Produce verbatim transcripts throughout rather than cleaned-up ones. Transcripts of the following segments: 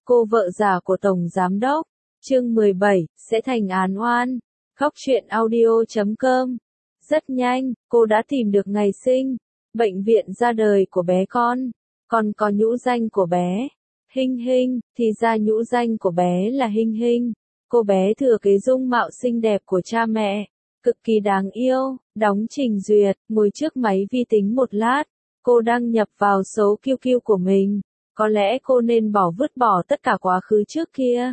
Cô vợ già của Tổng Giám Đốc. Chương mười bảy, sẽ thành án oan. Khóc chuyện audio chấm com. Rất nhanh, cô đã tìm được ngày sinh, bệnh viện ra đời của bé con, còn có nhũ danh của bé. Hinh Hinh, thì ra nhũ danh của bé là Hinh Hinh. Cô bé thừa kế dung mạo xinh đẹp của cha mẹ, cực kỳ đáng yêu. Đóng trình duyệt, ngồi trước máy vi tính một lát, cô đăng nhập vào số quy quy của mình. Có lẽ cô nên bỏ vứt bỏ tất cả quá khứ trước kia.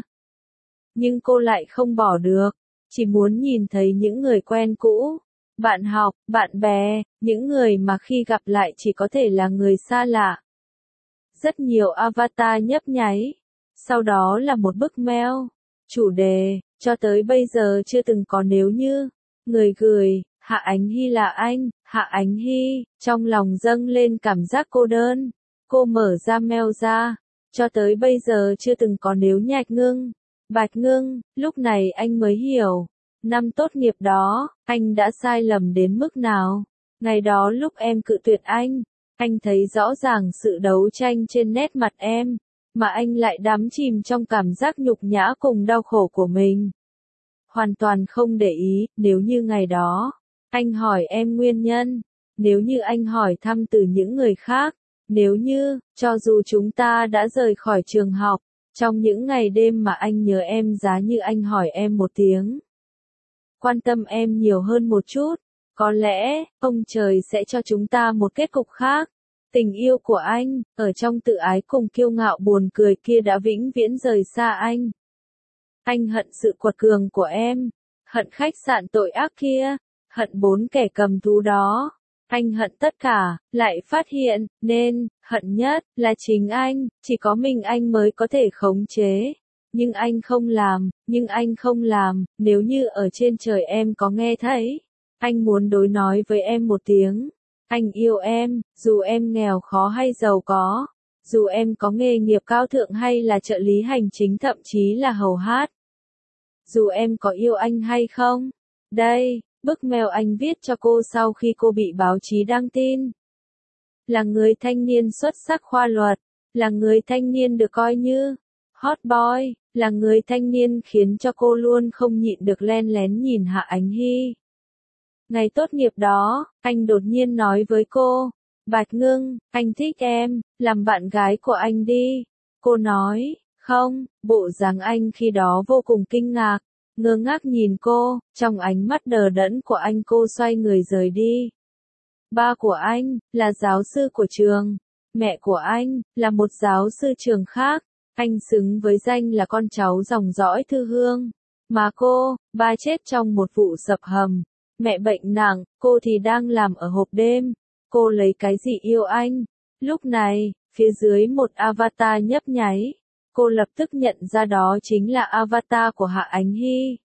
Nhưng cô lại không bỏ được, chỉ muốn nhìn thấy những người quen cũ, bạn học, bạn bè, những người mà khi gặp lại chỉ có thể là người xa lạ. Rất nhiều avatar nhấp nháy, sau đó là một bức mail. Chủ đề, cho tới bây giờ chưa từng có nếu như. Người gửi, Hạ Ánh Hy là anh, Hạ Ánh Hy, trong lòng dâng lên cảm giác cô đơn. Cô mở ra mail ra, cho tới bây giờ chưa từng có nếu nhạch ngưng. Bạch ngưng, lúc này anh mới hiểu. Năm tốt nghiệp đó, anh đã sai lầm đến mức nào. Ngày đó lúc em cự tuyệt anh, anh thấy rõ ràng sự đấu tranh trên nét mặt em, mà anh lại đắm chìm trong cảm giác nhục nhã cùng đau khổ của mình. Hoàn toàn không để ý, nếu như ngày đó, anh hỏi em nguyên nhân, nếu như anh hỏi thăm từ những người khác, nếu như, cho dù chúng ta đã rời khỏi trường học, trong những ngày đêm mà anh nhớ em giá như anh hỏi em một tiếng, quan tâm em nhiều hơn một chút, có lẽ, ông trời sẽ cho chúng ta một kết cục khác. Tình yêu của anh, ở trong tự ái cùng kiêu ngạo buồn cười kia đã vĩnh viễn rời xa anh. Anh hận sự quật cường của em, hận khách sạn tội ác kia, hận bốn kẻ cầm thú đó. Anh hận tất cả, lại phát hiện, nên, hận nhất, là chính anh, chỉ có mình anh mới có thể khống chế. Nhưng anh không làm, nhưng anh không làm, nếu như ở trên trời em có nghe thấy. Anh muốn đối nói với em một tiếng. Anh yêu em, dù em nghèo khó hay giàu có. Dù em có nghề nghiệp cao thượng hay là trợ lý hành chính thậm chí là hầu hát. Dù em có yêu anh hay không. Đây, bức mail anh viết cho cô sau khi cô bị báo chí đăng tin. Là người thanh niên xuất sắc khoa luật, là người thanh niên được coi như hot boy, là người thanh niên khiến cho cô luôn không nhịn được len lén nhìn Hạ Ánh Hy. Ngày tốt nghiệp đó, anh đột nhiên nói với cô, Bạch Ngưng, anh thích em, làm bạn gái của anh đi. Cô nói, không, bộ dáng anh khi đó vô cùng kinh ngạc, ngơ ngác nhìn cô, trong ánh mắt đờ đẫn của anh cô xoay người rời đi. Ba của anh, là giáo sư của trường, mẹ của anh, là một giáo sư trường khác, anh xứng với danh là con cháu dòng dõi Thư Hương. Mà cô, ba chết trong một vụ sập hầm. Mẹ bệnh nặng, cô thì đang làm ở hộp đêm. Cô lấy cái gì yêu anh? Lúc này, phía dưới một avatar nhấp nháy. Cô lập tức nhận ra đó chính là avatar của Hạ Ánh Hy.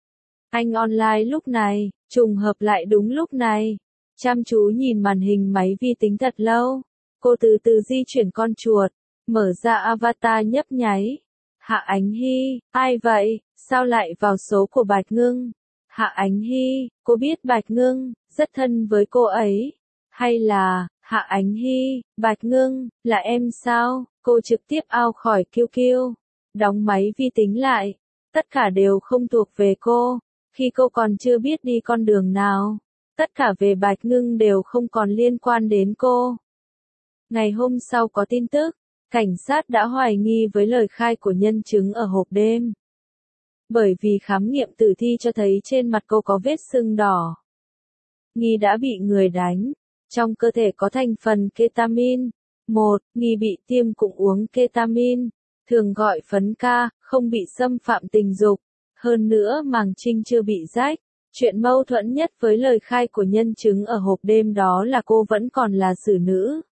Anh online lúc này, trùng hợp lại đúng lúc này. Chăm chú nhìn màn hình máy vi tính thật lâu. Cô từ từ di chuyển con chuột, mở ra avatar nhấp nháy. Hạ Ánh Hy, ai vậy? Sao lại vào số của Bạch Ngưng? Hạ Ánh Hy, cô biết Bạch Ngưng, rất thân với cô ấy. Hay là, Hạ Ánh Hy, Bạch Ngưng, là em sao? Cô trực tiếp out khỏi quy quy, đóng máy vi tính lại. Tất cả đều không thuộc về cô, khi cô còn chưa biết đi con đường nào. Tất cả về Bạch Ngưng đều không còn liên quan đến cô. Ngày hôm sau có tin tức, cảnh sát đã hoài nghi với lời khai của nhân chứng ở hộp đêm. Bởi vì khám nghiệm tử thi cho thấy trên mặt cô có vết sưng đỏ. Nghi đã bị người đánh. Trong cơ thể có thành phần ketamin. một. Nghi bị tiêm cụng uống ketamin, thường gọi phấn ca, không bị xâm phạm tình dục. Hơn nữa màng trinh chưa bị rách. Chuyện mâu thuẫn nhất với lời khai của nhân chứng ở hộp đêm đó là cô vẫn còn là xử nữ.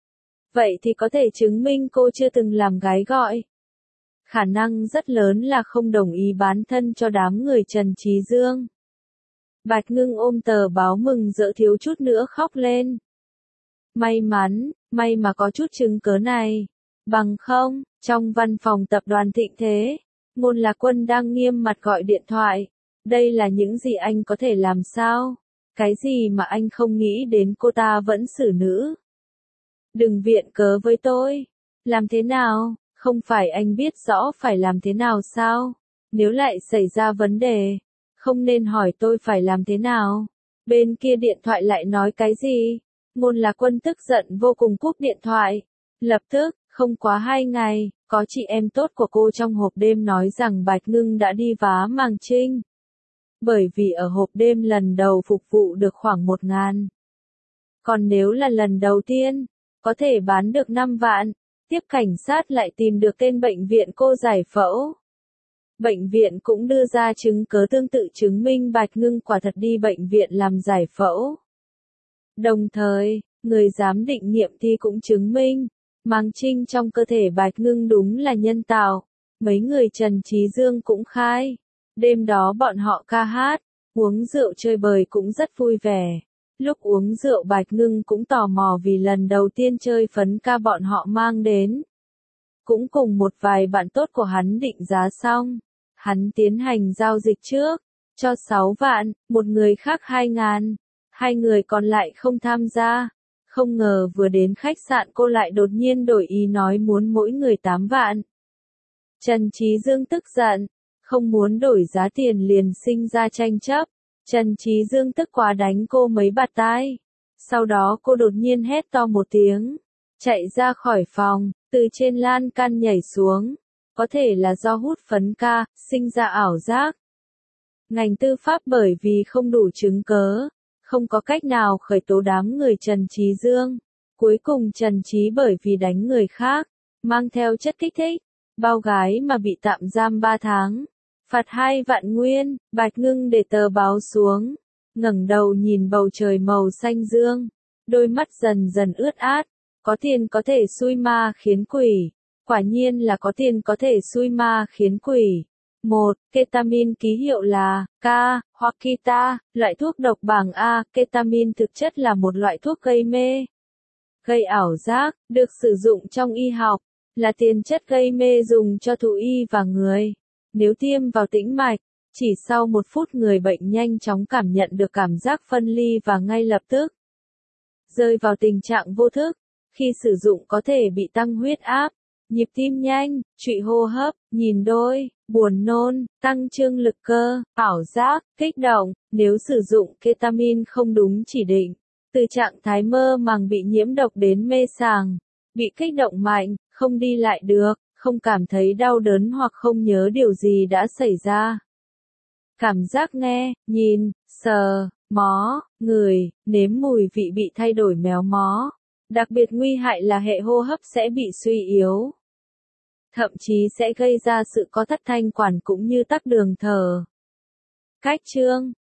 Vậy thì có thể chứng minh cô chưa từng làm gái gọi. Khả năng rất lớn là không đồng ý bán thân cho đám người Trần Trí Dương. Bạch Ngưng ôm tờ báo mừng rỡ thiếu chút nữa khóc lên. May mắn, may mà có chút chứng cớ này. Bằng không, trong văn phòng tập đoàn Thịnh Thế, Ngôn Lạc Quân đang nghiêm mặt gọi điện thoại. Đây là những gì anh có thể làm sao? Cái gì mà anh không nghĩ đến cô ta vẫn xử nữ? Đừng viện cớ với tôi. Làm thế nào? Không phải anh biết rõ phải làm thế nào sao? Nếu lại xảy ra vấn đề, không nên hỏi tôi phải làm thế nào. Bên kia điện thoại lại nói cái gì? Ngôn Lạc Quân tức giận vô cùng cúp điện thoại. Lập tức, không quá hai ngày, có chị em tốt của cô trong hộp đêm nói rằng Bạch Ngưng đã đi vá Màng Trinh. Bởi vì ở hộp đêm lần đầu phục vụ được khoảng một ngàn. Còn nếu là lần đầu tiên, có thể bán được năm vạn. Tiếp cảnh sát lại tìm được tên bệnh viện cô giải phẫu. Bệnh viện cũng đưa ra chứng cứ tương tự chứng minh Bạch Ngưng quả thật đi bệnh viện làm giải phẫu. Đồng thời, người giám định nghiệm thi cũng chứng minh, màng trinh trong cơ thể Bạch Ngưng đúng là nhân tạo. Mấy người Trần Trí Dương cũng khai. Đêm đó bọn họ ca hát, uống rượu chơi bời cũng rất vui vẻ. Lúc uống rượu Bạch Ngưng cũng tò mò vì lần đầu tiên chơi phấn ca bọn họ mang đến. Cũng cùng một vài bạn tốt của hắn định giá xong. Hắn tiến hành giao dịch trước, cho sáu vạn, một người khác hai ngàn. Hai người còn lại không tham gia. Không ngờ vừa đến khách sạn cô lại đột nhiên đổi ý nói muốn mỗi người tám vạn. Trần Trí Dương tức giận, không muốn đổi giá tiền liền sinh ra tranh chấp. Trần Trí Dương tức quá đánh cô mấy bạt tai. Sau đó cô đột nhiên hét to một tiếng, chạy ra khỏi phòng, từ trên lan can nhảy xuống. Có thể là do hút phấn ca, sinh ra ảo giác. Ngành tư pháp bởi vì không đủ chứng cớ, không có cách nào khởi tố đám người Trần Trí Dương. Cuối cùng Trần Trí bởi vì đánh người khác, mang theo chất kích thích, bao gái mà bị tạm giam ba tháng. Phạt hai vạn nguyên. Bạch Ngưng để tờ báo xuống, ngẩng đầu nhìn bầu trời màu xanh dương, đôi mắt dần dần ướt át. Có tiền có thể xui ma khiến quỷ. Quả nhiên là có tiền có thể xui ma khiến quỷ. một. Ketamin ký hiệu là K hoặc Kita, loại thuốc độc bảng A. Ketamin thực chất là một loại thuốc gây mê, gây ảo giác, được sử dụng trong y học, là tiền chất gây mê dùng cho thú y và người. Nếu tiêm vào tĩnh mạch, chỉ sau một phút người bệnh nhanh chóng cảm nhận được cảm giác phân ly và ngay lập tức rơi vào tình trạng vô thức. Khi sử dụng có thể bị tăng huyết áp, nhịp tim nhanh, trụy hô hấp, nhìn đôi, buồn nôn, tăng trương lực cơ, ảo giác, kích động. Nếu sử dụng ketamin không đúng chỉ định, từ trạng thái mơ màng bị nhiễm độc đến mê sảng, bị kích động mạnh, không đi lại được, không cảm thấy đau đớn hoặc không nhớ điều gì đã xảy ra. Cảm giác nghe, nhìn, sờ, mó, ngửi, nếm mùi vị bị thay đổi méo mó. Đặc biệt nguy hại là hệ hô hấp sẽ bị suy yếu. Thậm chí sẽ gây ra sự co thắt thanh quản cũng như tắc đường thở. Cách chương